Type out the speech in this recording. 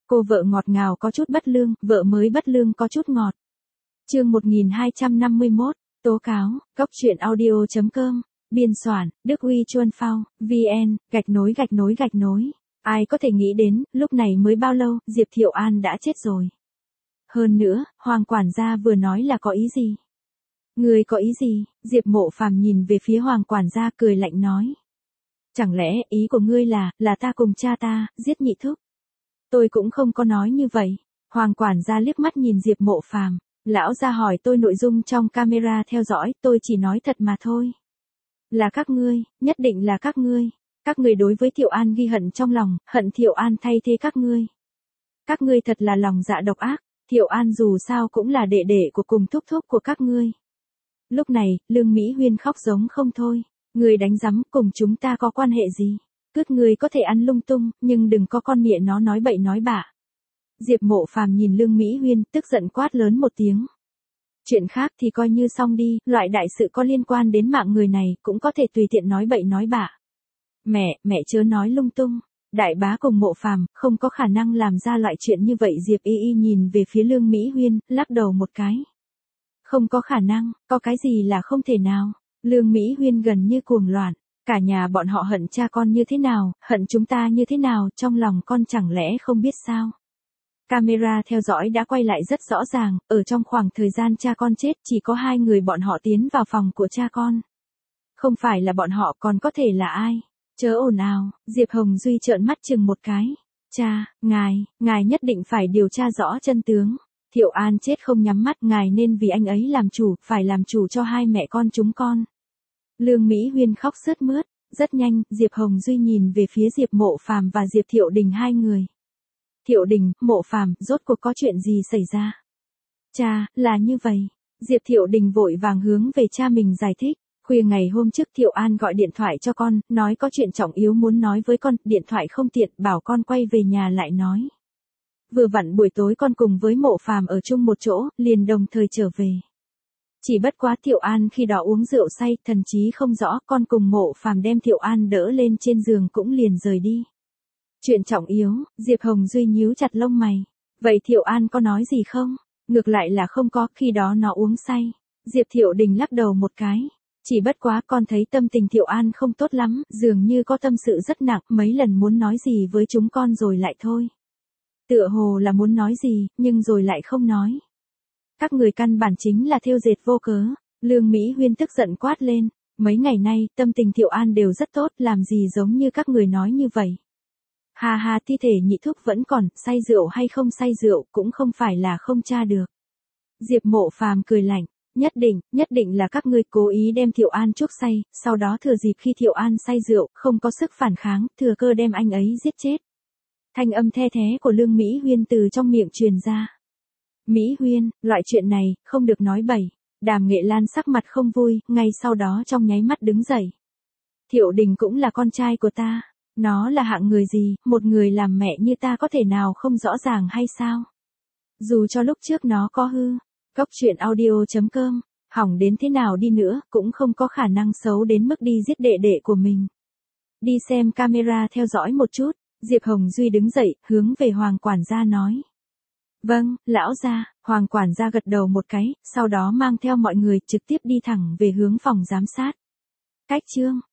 Cô vợ ngọt ngào có chút bất lương, vợ mới bất lương có chút ngọt. Chương 1251, tố cáo, Cóc truyện audio.com, biên soạn, Đức Huy Chuân Phao, VN, _. Ai có thể nghĩ đến, lúc này mới bao lâu, Diệp Thiệu An đã chết rồi. Hơn nữa, Hoàng quản gia vừa nói là có ý gì? Người có ý gì? Diệp Mộ Phàm nhìn về phía Hoàng quản gia cười lạnh nói. Chẳng lẽ ý của ngươi là ta cùng cha ta, giết nhị thúc? Tôi cũng không có nói như vậy. Hoàng quản gia liếc mắt nhìn Diệp Mộ Phàm, lão gia hỏi tôi nội dung trong camera theo dõi, tôi chỉ nói thật mà thôi. Là các ngươi, nhất định là các ngươi. Các ngươi đối với Thiệu An ghi hận trong lòng, hận Thiệu An thay thế các ngươi. Các ngươi thật là lòng dạ độc ác, Thiệu An dù sao cũng là đệ đệ của cùng thúc thúc của các ngươi. Lúc này, Lương Mỹ Huyên khóc giống không thôi. Ngươi đánh rắm, cùng chúng ta có quan hệ gì? Cướp ngươi có thể ăn lung tung, nhưng đừng có con miệng nó nói bậy nói bạ. Diệp Mộ Phàm nhìn Lương Mỹ Huyên, tức giận quát lớn một tiếng. Chuyện khác thì coi như xong đi, loại đại sự có liên quan đến mạng người này, cũng có thể tùy tiện nói bậy nói bạ. Mẹ chớ nói lung tung. Đại bá cùng Mộ Phàm không có khả năng làm ra loại chuyện như vậy. Diệp Y nhìn về phía Lương Mỹ Huyên, lắc đầu một cái. Không có khả năng, có cái gì là không thể nào. Lương Mỹ Huyên gần như cuồng loạn. Cả nhà bọn họ hận cha con như thế nào, hận chúng ta như thế nào, trong lòng con chẳng lẽ không biết sao? Camera theo dõi đã quay lại rất rõ ràng, ở trong khoảng thời gian cha con chết chỉ có 2 người bọn họ tiến vào phòng của cha con. Không phải là bọn họ còn có thể là ai? Chớ ồn ào, Diệp Hồng Duy trợn mắt chừng một cái. Cha, ngài nhất định phải điều tra rõ chân tướng. Thiệu An chết không nhắm mắt, ngài nên vì anh ấy làm chủ, phải làm chủ cho 2 mẹ con chúng con. Lương Mỹ Huyên khóc sướt mướt, rất nhanh, Diệp Hồng Duy nhìn về phía Diệp Mộ Phàm và Diệp Thiệu Đình 2 người. Thiệu Đình, Mộ Phàm, rốt cuộc có chuyện gì xảy ra? Cha, là như vậy. Diệp Thiệu Đình vội vàng hướng về cha mình giải thích. Khuya ngày hôm trước Thiệu An gọi điện thoại cho con, nói có chuyện trọng yếu muốn nói với con, điện thoại không tiện, bảo con quay về nhà lại nói. Vừa vặn buổi tối con cùng với Mộ Phàm ở chung một chỗ, liền đồng thời trở về. Chỉ bất quá Thiệu An khi đó uống rượu say, thần trí không rõ, con cùng Mộ Phàm đem Thiệu An đỡ lên trên giường cũng liền rời đi. Chuyện trọng yếu, Diệp Hồng Duy nhíu chặt lông mày. Vậy Thiệu An có nói gì không? Ngược lại là không có, khi đó nó uống say. Diệp Thiệu Đình lắc đầu một cái. Chỉ bất quá con thấy tâm tình Thiệu An không tốt lắm, dường như có tâm sự rất nặng, mấy lần muốn nói gì với chúng con rồi lại thôi. Tựa hồ là muốn nói gì, nhưng rồi lại không nói. Các người căn bản chính là thêu dệt vô cớ. Lương Mỹ Huyên tức giận quát lên. Mấy ngày nay, tâm tình Thiệu An đều rất tốt, làm gì giống như các người nói như vậy. Hà thi thể nhị thúc vẫn còn, say rượu hay không say rượu, cũng không phải là không tra được. Diệp Mộ Phàm cười lạnh. Nhất định là các ngươi cố ý đem Thiệu An chuốc say, sau đó thừa dịp khi Thiệu An say rượu, không có sức phản kháng, thừa cơ đem anh ấy giết chết. Thanh âm the thé của Lương Mỹ Huyên từ trong miệng truyền ra. Mỹ Huyên, loại chuyện này, không được nói bậy. Đàm Nghệ Lan sắc mặt không vui, ngay sau đó trong nháy mắt đứng dậy. Thiệu Đình cũng là con trai của ta. Nó là hạng người gì, một người làm mẹ như ta có thể nào không rõ ràng hay sao? Dù cho lúc trước nó có hư. Cóc truyện audio.com, hỏng đến thế nào đi nữa, cũng không có khả năng xấu đến mức đi giết đệ đệ của mình. Đi xem camera theo dõi một chút. Diệp Hồng Duy đứng dậy, hướng về Hoàng quản gia nói. Vâng, lão gia. Hoàng quản gia gật đầu một cái, sau đó mang theo mọi người trực tiếp đi thẳng về hướng phòng giám sát. Cách chương